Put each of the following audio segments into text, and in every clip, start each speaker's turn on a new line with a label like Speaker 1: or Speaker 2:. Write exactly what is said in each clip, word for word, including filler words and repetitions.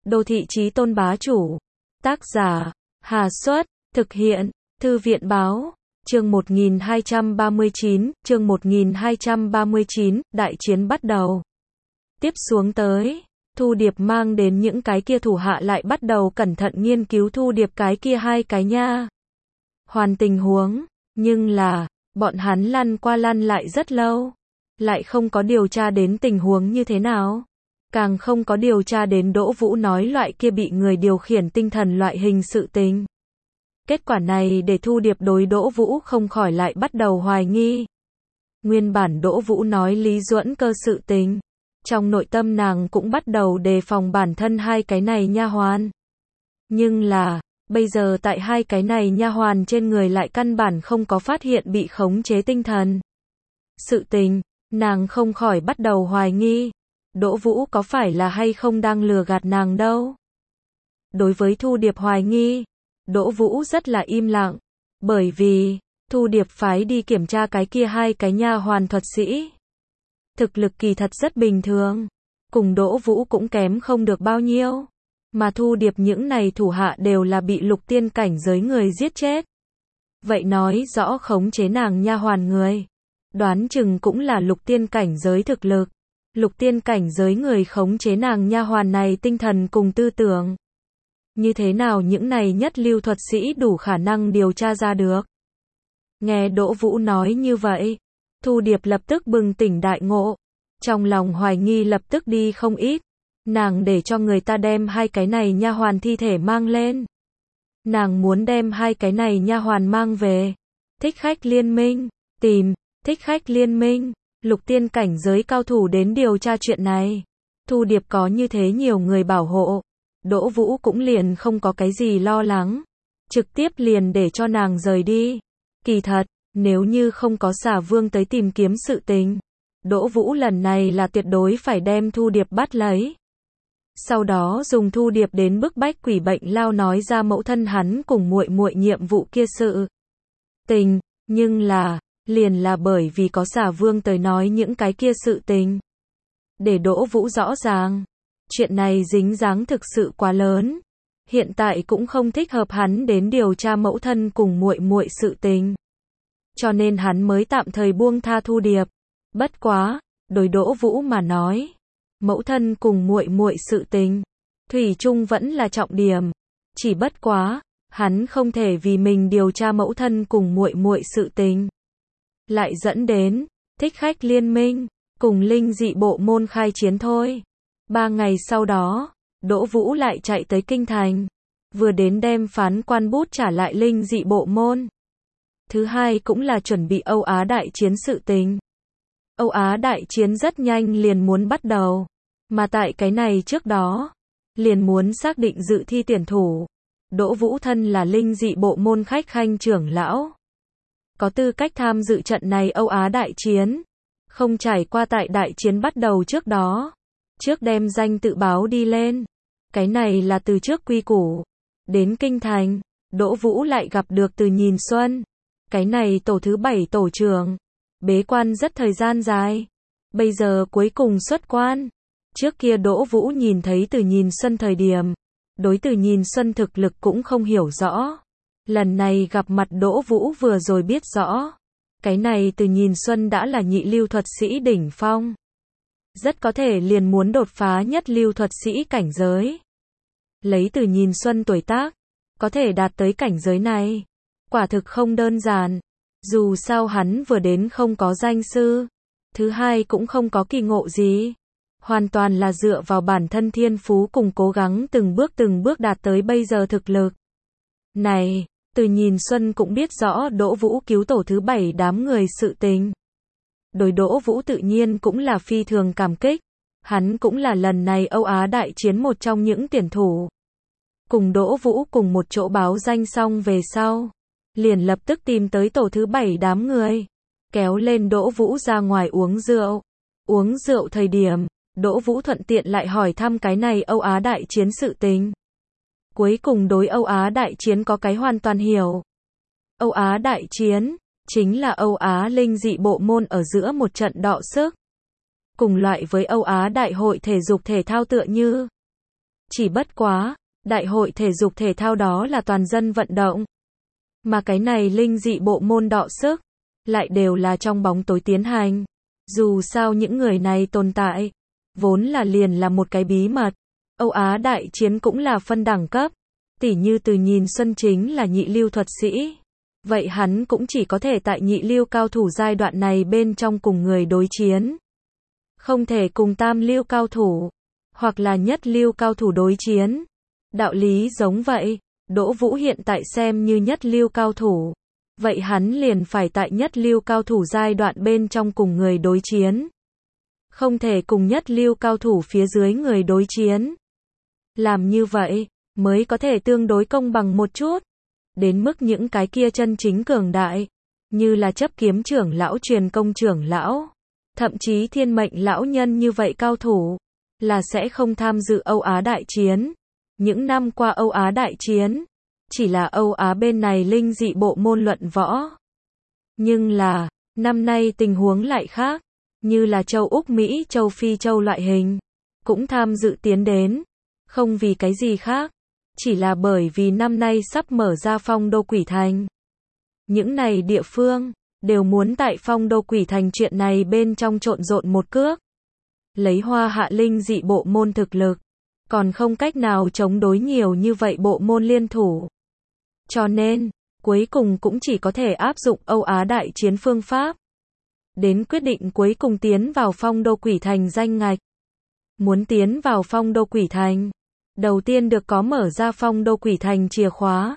Speaker 1: Đô thị chí tôn bá chủ. Tác giả, Hà Xuất, thực hiện, Thư viện báo. Chương một nghìn hai trăm ba mươi chín, chương một nghìn hai trăm ba mươi chín, đại chiến bắt đầu. Tiếp xuống tới, Thu Điệp mang đến những cái kia thủ hạ lại bắt đầu cẩn thận nghiên cứu Thu Điệp cái kia hai cái nha hoàn tình huống, nhưng là, bọn hắn lăn qua lăn lại rất lâu, lại không có điều tra đến tình huống như thế nào. Càng không có điều tra đến Đỗ Vũ nói loại kia bị người điều khiển tinh thần loại hình sự tình. Kết quả này để Thu Điệp đối Đỗ Vũ không khỏi lại bắt đầu hoài nghi. Nguyên bản Đỗ Vũ nói Lý Duẫn Cơ sự tình, trong nội tâm nàng cũng bắt đầu đề phòng bản thân hai cái này nha hoàn. Nhưng là, bây giờ tại hai cái này nha hoàn trên người lại căn bản không có phát hiện bị khống chế tinh thần sự tình, nàng không khỏi bắt đầu hoài nghi. Đỗ Vũ có phải là hay không đang lừa gạt nàng đâu? Đối với Thu Điệp hoài nghi, Đỗ Vũ rất là im lặng, bởi vì Thu Điệp phái đi kiểm tra cái kia hai cái nha hoàn thuật sĩ. Thực lực kỳ thật rất bình thường, cùng Đỗ Vũ cũng kém không được bao nhiêu, mà Thu Điệp những này thủ hạ đều là bị lục tiên cảnh giới người giết chết. Vậy nói rõ khống chế nàng nha hoàn người, đoán chừng cũng là lục tiên cảnh giới thực lực. Lục tiên cảnh giới người khống chế nàng nha hoàn này tinh thần cùng tư tưởng. Như thế nào những này nhất lưu thuật sĩ đủ khả năng điều tra ra được? Nghe Đỗ Vũ nói như vậy, Thu Điệp lập tức bừng tỉnh đại ngộ, trong lòng hoài nghi lập tức đi không ít. Nàng để cho người ta đem hai cái này nha hoàn thi thể mang lên. Nàng muốn đem hai cái này nha hoàn mang về. Thích Khách Liên Minh, tìm, Thích Khách Liên Minh. Lục tiên cảnh giới cao thủ đến điều tra chuyện này. Thu Điệp có như thế nhiều người bảo hộ, Đỗ Vũ cũng liền không có cái gì lo lắng, trực tiếp liền để cho nàng rời đi. Kỳ thật, nếu như không có Xà Vương tới tìm kiếm sự tình, Đỗ Vũ lần này là tuyệt đối phải đem Thu Điệp bắt lấy. Sau đó dùng Thu Điệp đến bức bách Quỷ Bệnh Lao nói ra mẫu thân hắn cùng muội muội nhiệm vụ kia sự tình, nhưng là liền là bởi vì có Xà Vương tới nói những cái kia sự tình, để Đỗ Vũ rõ ràng, chuyện này dính dáng thực sự quá lớn, hiện tại cũng không thích hợp hắn đến điều tra mẫu thân cùng muội muội sự tình. Cho nên hắn mới tạm thời buông tha Thu Điệp. Bất quá, đối Đỗ Vũ mà nói, mẫu thân cùng muội muội sự tình, thủy chung vẫn là trọng điểm, chỉ bất quá, hắn không thể vì mình điều tra mẫu thân cùng muội muội sự tình, lại dẫn đến Thích Khách Liên Minh cùng linh dị bộ môn khai chiến thôi. Ba ngày sau đó, Đỗ Vũ lại chạy tới kinh thành, vừa đến đem phán quan bút trả lại linh dị bộ môn. Thứ hai cũng là chuẩn bị Âu Á đại chiến sự tình. Âu Á đại chiến rất nhanh liền muốn bắt đầu, mà tại cái này trước đó, liền muốn xác định dự thi tuyển thủ. Đỗ Vũ thân là linh dị bộ môn khách khanh trưởng lão, có tư cách tham dự trận này Âu Á đại chiến, không trải qua tại đại chiến bắt đầu trước đó, trước đem danh tự báo đi lên. Cái này là từ trước quy củ. Đến kinh thành, Đỗ Vũ lại gặp được Từ Nhìn Xuân, cái này tổ thứ bảy tổ trưởng, bế quan rất thời gian dài, bây giờ cuối cùng xuất quan. Trước kia Đỗ Vũ nhìn thấy Từ Nhìn Xuân thời điểm, đối Từ Nhìn Xuân thực lực cũng không hiểu rõ. Lần này gặp mặt Đỗ Vũ vừa rồi biết rõ, cái này Từ Nhìn Xuân đã là nhị lưu thuật sĩ đỉnh phong, rất có thể liền muốn đột phá nhất lưu thuật sĩ cảnh giới. Lấy Từ Nhìn Xuân tuổi tác, có thể đạt tới cảnh giới này, quả thực không đơn giản. Dù sao hắn vừa đến không có danh sư, thứ hai cũng không có kỳ ngộ gì, hoàn toàn là dựa vào bản thân thiên phú cùng cố gắng từng bước từng bước đạt tới bây giờ thực lực này. Từ Nhìn Xuân cũng biết rõ Đỗ Vũ cứu tổ thứ bảy đám người sự tình. Đối Đỗ Vũ tự nhiên cũng là phi thường cảm kích. Hắn cũng là lần này Âu Á đại chiến một trong những tuyển thủ. Cùng Đỗ Vũ cùng một chỗ báo danh xong về sau, liền lập tức tìm tới tổ thứ bảy đám người, kéo lên Đỗ Vũ ra ngoài uống rượu. Uống rượu thời điểm, Đỗ Vũ thuận tiện lại hỏi thăm cái này Âu Á đại chiến sự tình. Cuối cùng đối Âu Á đại chiến có cái hoàn toàn hiểu. Âu Á đại chiến chính là Âu Á linh dị bộ môn ở giữa một trận đọ sức, cùng loại với Âu Á đại hội thể dục thể thao tựa như. Chỉ bất quá, đại hội thể dục thể thao đó là toàn dân vận động. Mà cái này linh dị bộ môn đọ sức, lại đều là trong bóng tối tiến hành. Dù sao những người này tồn tại, vốn là liền là một cái bí mật. Âu Á đại chiến cũng là phân đẳng cấp. Tỉ như Từ Nhìn Xuân chính là nhị lưu thuật sĩ. Vậy hắn cũng chỉ có thể tại nhị lưu cao thủ giai đoạn này bên trong cùng người đối chiến. Không thể cùng tam lưu cao thủ, hoặc là nhất lưu cao thủ đối chiến. Đạo lý giống vậy, Đỗ Vũ hiện tại xem như nhất lưu cao thủ. Vậy hắn liền phải tại nhất lưu cao thủ giai đoạn bên trong cùng người đối chiến. Không thể cùng nhất lưu cao thủ phía dưới người đối chiến. Làm như vậy, mới có thể tương đối công bằng một chút. Đến mức những cái kia chân chính cường đại, như là chấp kiếm trưởng lão truyền công trưởng lão, thậm chí thiên mệnh lão nhân như vậy cao thủ, là sẽ không tham dự Âu Á đại chiến. Những năm qua Âu Á đại chiến, chỉ là Âu Á bên này linh dị bộ môn luận võ. Nhưng là, năm nay tình huống lại khác, như là châu Úc Mỹ, châu Phi châu loại hình, cũng tham dự tiến đến, không vì cái gì khác, chỉ là bởi vì năm nay sắp mở ra phong đô quỷ thành. Những này địa phương, đều muốn tại phong đô quỷ thành chuyện này bên trong trộn rộn một cước. Lấy Hoa Hạ linh dị bộ môn thực lực, còn không cách nào chống đối nhiều như vậy bộ môn liên thủ. Cho nên, cuối cùng cũng chỉ có thể áp dụng Âu Á đại chiến phương pháp. Đến quyết định cuối cùng tiến vào phong đô quỷ thành danh ngạch. Muốn tiến vào phong đô quỷ thành, đầu tiên được có mở ra phong đô quỷ thành chìa khóa.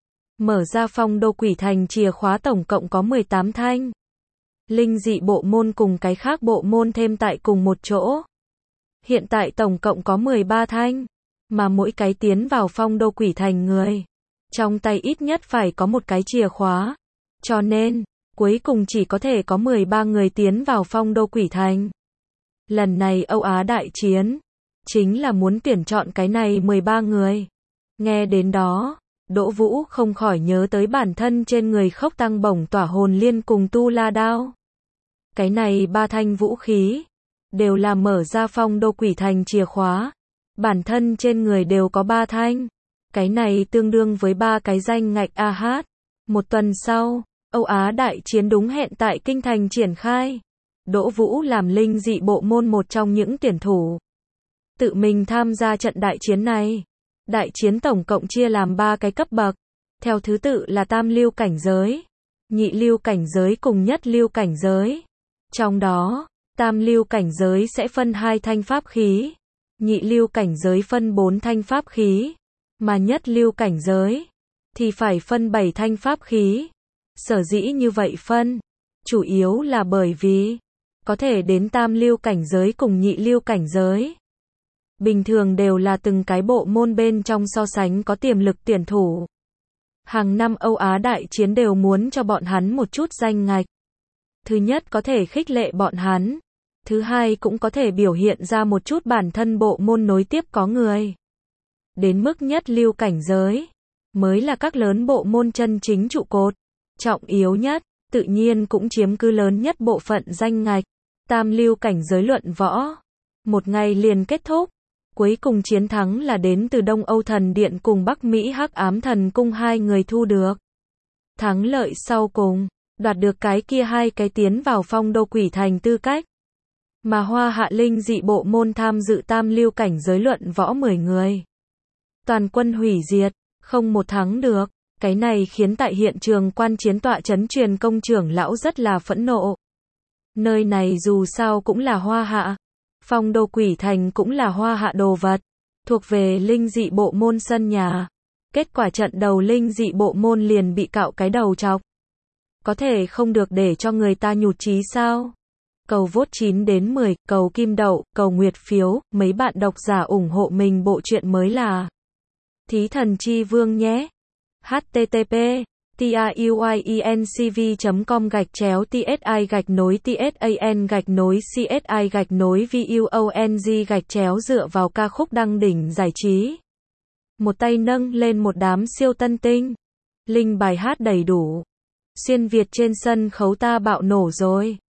Speaker 1: Mở ra phong đô quỷ thành chìa khóa tổng cộng có mười tám thanh. Linh dị bộ môn cùng cái khác bộ môn thêm tại cùng một chỗ. Hiện tại tổng cộng có mười ba thanh, mà mỗi cái tiến vào phong đô quỷ thành người, trong tay ít nhất phải có một cái chìa khóa. Cho nên, cuối cùng chỉ có thể có mười ba người tiến vào phong đô quỷ thành. Lần này Âu Á đại chiến, chính là muốn tuyển chọn cái này mười ba người. Nghe đến đó, Đỗ Vũ không khỏi nhớ tới bản thân trên người khốc tăng bổng tỏa hồn liên cùng tu la đao. Cái này ba thanh vũ khí, đều là mở ra phong đô quỷ thành chìa khóa. Bản thân trên người đều có ba thanh. Cái này tương đương với ba cái danh ngạch a hát. Một tuần sau, Âu Á đại chiến đúng hẹn tại kinh thành triển khai. Đỗ Vũ làm linh dị bộ môn một trong những tuyển thủ. Tự mình tham gia trận đại chiến này. Đại chiến tổng cộng chia làm ba cái cấp bậc. Theo thứ tự là tam lưu cảnh giới, nhị lưu cảnh giới cùng nhất lưu cảnh giới. Trong đó, tam lưu cảnh giới sẽ phân hai thanh pháp khí. Nhị lưu cảnh giới phân bốn thanh pháp khí. Mà nhất lưu cảnh giới, thì phải phân bảy thanh pháp khí. Sở dĩ như vậy phân, chủ yếu là bởi vì, có thể đến tam lưu cảnh giới cùng nhị lưu cảnh giới. Bình thường đều là từng cái bộ môn bên trong so sánh có tiềm lực tuyển thủ. Hàng năm Âu Á đại chiến đều muốn cho bọn hắn một chút danh ngạch. Thứ nhất có thể khích lệ bọn hắn. Thứ hai cũng có thể biểu hiện ra một chút bản thân bộ môn nối tiếp có người. Đến mức nhất lưu cảnh giới, mới là các lớn bộ môn chân chính trụ cột. Trọng yếu nhất, tự nhiên cũng chiếm cứ lớn nhất bộ phận danh ngạch. Tam lưu cảnh giới luận võ. Một ngày liền kết thúc. Cuối cùng chiến thắng là đến từ Đông Âu Thần Điện cùng Bắc Mỹ Hắc Ám Thần Cung hai người thu được. Thắng lợi sau cùng, đoạt được cái kia hai cái tiến vào phong đô quỷ thành tư cách. Mà Hoa Hạ linh dị bộ môn tham dự tam lưu cảnh giới luận võ mười người. Toàn quân hủy diệt, không một thắng được. Cái này khiến tại hiện trường quan chiến tọa chấn truyền công trưởng lão rất là phẫn nộ. Nơi này dù sao cũng là Hoa Hạ. Phong đô quỷ thành cũng là Hoa Hạ đồ vật. Thuộc về linh dị bộ môn sân nhà. Kết quả trận đầu linh dị bộ môn liền bị cạo cái đầu chọc. Có thể không được để cho người ta nhụt chí sao? Cầu vote chín đến mười, cầu kim đậu, cầu nguyệt phiếu, mấy bạn độc giả ủng hộ mình bộ truyện mới là Thí Thần Chi Vương nhé. http truyencv chấm com gạch chéo tsi gạch nối tsan gạch nối csi gạch nối vung gạch chéo dựa vào ca khúc đăng đỉnh giải trí. Một tay nâng lên một đám siêu tân tinh. Linh bài hát đầy đủ. Xuyên Việt trên sân khấu ta bạo nổ rồi.